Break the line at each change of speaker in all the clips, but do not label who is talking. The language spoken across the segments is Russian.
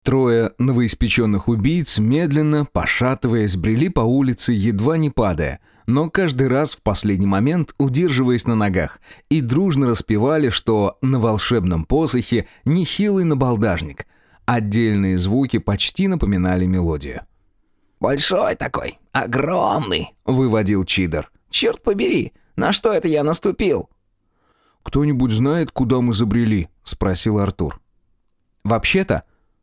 Трое новоиспеченных убийц медленно, пошатываясь, брели по улице, едва не падая, но каждый раз в последний момент удерживаясь на ногах, и дружно распевали, что на волшебном посохе нехилый набалдажник. Отдельные звуки почти напоминали мелодию.
«Большой такой, огромный», — выводил Чидер. «Черт побери, на что это я наступил?»
«Кто-нибудь знает, куда мы забрели?» — спросил Артур. «Вообще-то,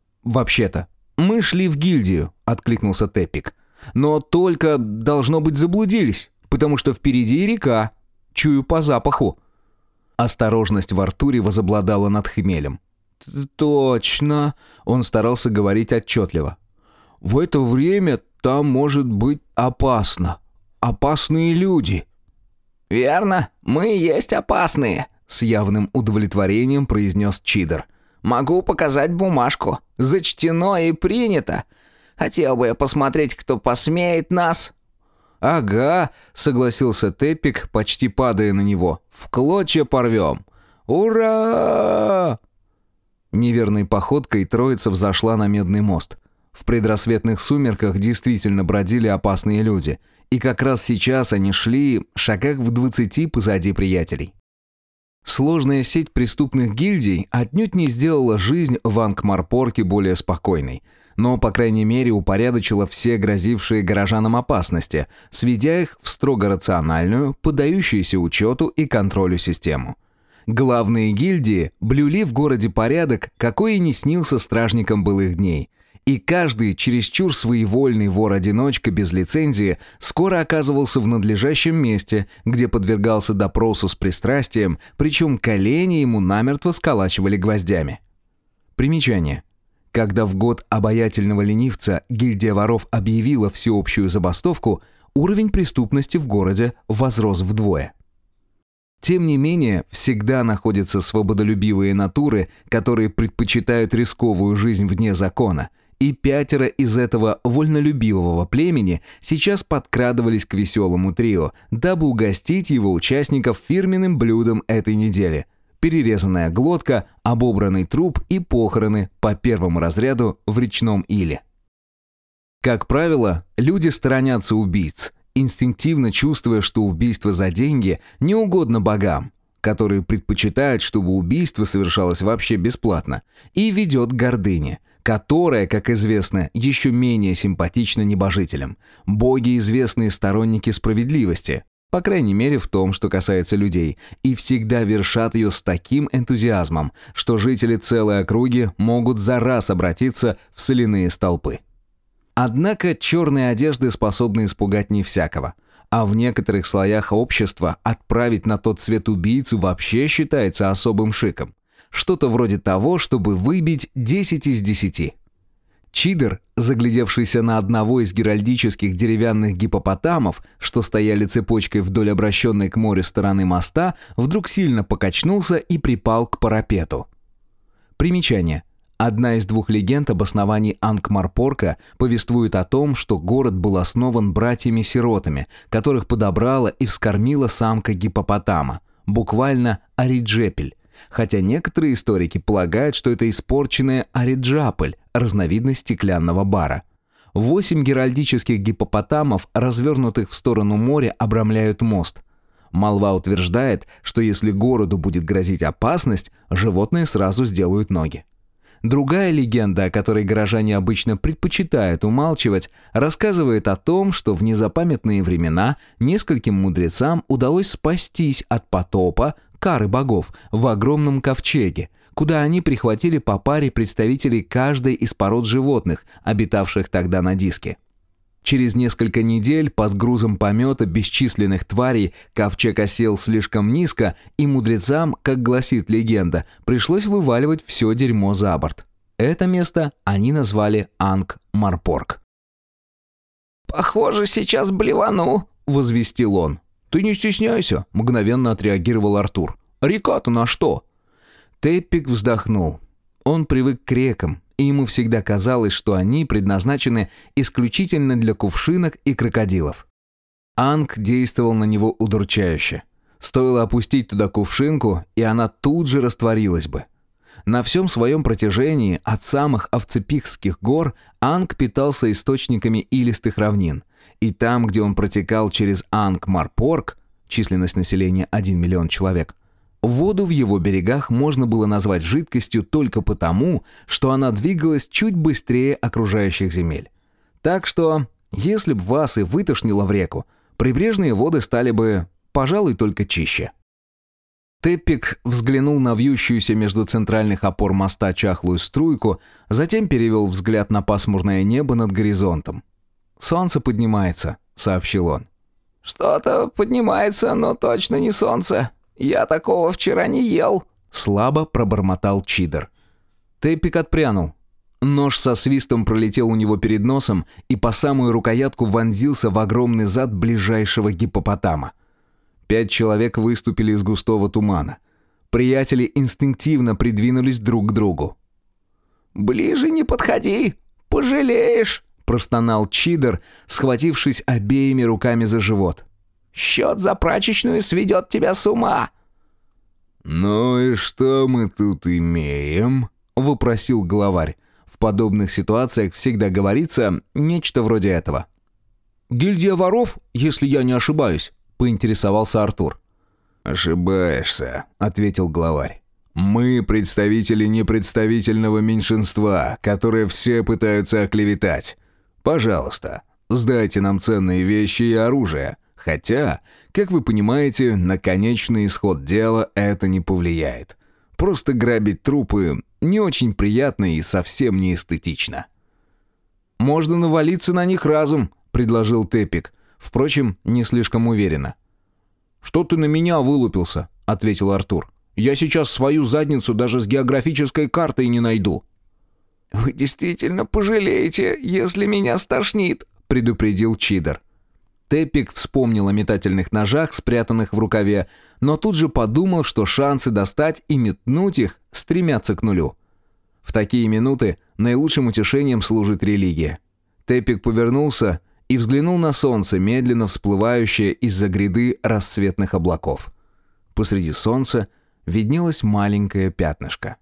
мы шли в гильдию», — откликнулся Теппик. «Но только, должно быть, заблудились, потому что впереди река. Чую по запаху». Осторожность в Артуре возобладала над хмелем. «Точно», — он старался говорить отчетливо. «В это время там может быть опасно. Опасные люди».
«Верно, мы и есть опасные», — с явным удовлетворением произнес Чидер. «Могу показать бумажку. Зачтено и принято. Хотел бы я посмотреть, кто посмеет нас».
«Ага», — согласился Теппик, почти падая на него. «В клочья порвем». «Ура!» Неверной походкой троица взошла на Медный мост. В предрассветных сумерках действительно бродили опасные люди, и как раз сейчас они шли шагах в 20 позади приятелей. Сложная сеть преступных гильдий отнюдь не сделала жизнь в Анкмарпорке более спокойной, но, по крайней мере, упорядочила все грозившие горожанам опасности, сведя их в строго рациональную, поддающуюся учету и контролю систему. Главные гильдии блюли в городе порядок, какой и не снился стражникам былых дней. И каждый чересчур своевольный вор-одиночка без лицензии скоро оказывался в надлежащем месте, где подвергался допросу с пристрастием, причем колени ему намертво сколачивали гвоздями. Примечание. Когда в год обаятельного ленивца гильдия воров объявила всеобщую забастовку, уровень преступности в городе возрос вдвое. Тем не менее, всегда находятся свободолюбивые натуры, которые предпочитают рисковую жизнь вне закона, и 5 из этого вольнолюбивого племени сейчас подкрадывались к веселому трио, дабы угостить его участников фирменным блюдом этой недели – перерезанная глотка, обобранный труп и похороны по первому разряду в речном иле. Как правило, люди сторонятся убийц, инстинктивно чувствуя, что убийство за деньги не угодно богам, которые предпочитают, чтобы убийство совершалось вообще бесплатно, и ведет к гордыне, которая, как известно, еще менее симпатична небожителям. Боги – известные сторонники справедливости, по крайней мере в том, что касается людей, и всегда вершат ее с таким энтузиазмом, что жители целой округи могут за раз обратиться в соляные столпы. Однако черные одежды способны испугать не всякого, а в некоторых слоях общества отправить на тот свет убийцу вообще считается особым шиком. Что-то вроде того, чтобы выбить 10 из 10. Чидер, заглядевшийся на одного из геральдических деревянных гиппопотамов, что стояли цепочкой вдоль обращенной к морю стороны моста, вдруг сильно покачнулся и припал к парапету. Примечание. Одна из 2 легенд об основании Анкмарпорка повествует о том, что город был основан братьями-сиротами, которых подобрала и вскормила самка гиппопотама, буквально Ариджепель, хотя некоторые историки полагают, что это испорченная Ариджапль, разновидность стеклянного бара. 8 геральдических гиппопотамов, развернутых в сторону моря, обрамляют мост. Молва утверждает, что если городу будет грозить опасность, животные сразу сделают ноги. Другая легенда, о которой горожане обычно предпочитают умалчивать, рассказывает о том, что в незапамятные времена нескольким мудрецам удалось спастись от потопа, кары богов, в огромном ковчеге, куда они прихватили по паре представителей каждой из пород животных, обитавших тогда на диске. Через несколько недель под грузом помета бесчисленных тварей ковчег осел слишком низко, и мудрецам, как гласит легенда, пришлось вываливать все дерьмо за борт. Это место они назвали Анкмарпорк.
«Похоже, сейчас блевану», — возвестил он.
«Ты не стесняйся», — мгновенно отреагировал Артур. «Река-то на что?» Теппик вздохнул. Он привык к рекам, и ему всегда казалось, что они предназначены исключительно для кувшинок и крокодилов. Анк действовал на него удручающе. Стоило опустить туда кувшинку, и она тут же растворилась бы. На всем своем протяжении от самых Овцепихских гор Анг питался источниками илистых равнин. И там, где он протекал через Ангмарпорг, численность населения 1 миллион человек, воду в его берегах можно было назвать жидкостью только потому, что она двигалась чуть быстрее окружающих земель. Так что, если б вас и вытошнило в реку, прибрежные воды стали бы, пожалуй, только чище. Теппик взглянул на вьющуюся между центральных опор моста чахлую струйку, затем перевел взгляд на пасмурное небо над горизонтом. «Солнце поднимается», — сообщил он.
«Что-то поднимается, но точно не солнце. Я такого вчера не ел», —
слабо пробормотал Чидер. Теппик отпрянул. Нож со свистом пролетел у него перед носом и по самую рукоятку вонзился в огромный зад ближайшего гиппопотама. 5 человек выступили из густого тумана. Приятели инстинктивно придвинулись друг к другу.
«Ближе не подходи, пожалеешь», — простонал Чидер, схватившись обеими руками за живот. «Счет за прачечную сведет тебя с ума».
«Ну и что мы тут имеем?» — вопросил главарь. В подобных ситуациях всегда говорится нечто вроде этого. «Гильдия воров, если я не ошибаюсь», — поинтересовался Артур. «Ошибаешься», — ответил главарь. «Мы представители непредставительного меньшинства, которые все пытаются оклеветать. Пожалуйста, сдайте нам ценные вещи и оружие. Хотя, как вы понимаете, на конечный исход дела это не повлияет. Просто грабить трупы не очень приятно и совсем не эстетично». «Можно навалиться на них разом», — предложил Теппик. Впрочем, не слишком уверенно. «Что ты на меня вылупился?» — ответил Артур. «Я сейчас свою задницу даже с географической картой не найду».
«Вы действительно пожалеете, если меня стошнит», — предупредил Чидер.
Теппик вспомнил о метательных ножах, спрятанных в рукаве, но тут же подумал, что шансы достать и метнуть их стремятся к нулю. В такие минуты наилучшим утешением служит религия. Теппик повернулся и взглянул на солнце, медленно всплывающее из-за гряды рассветных облаков. Посреди солнца виднелось маленькое пятнышко.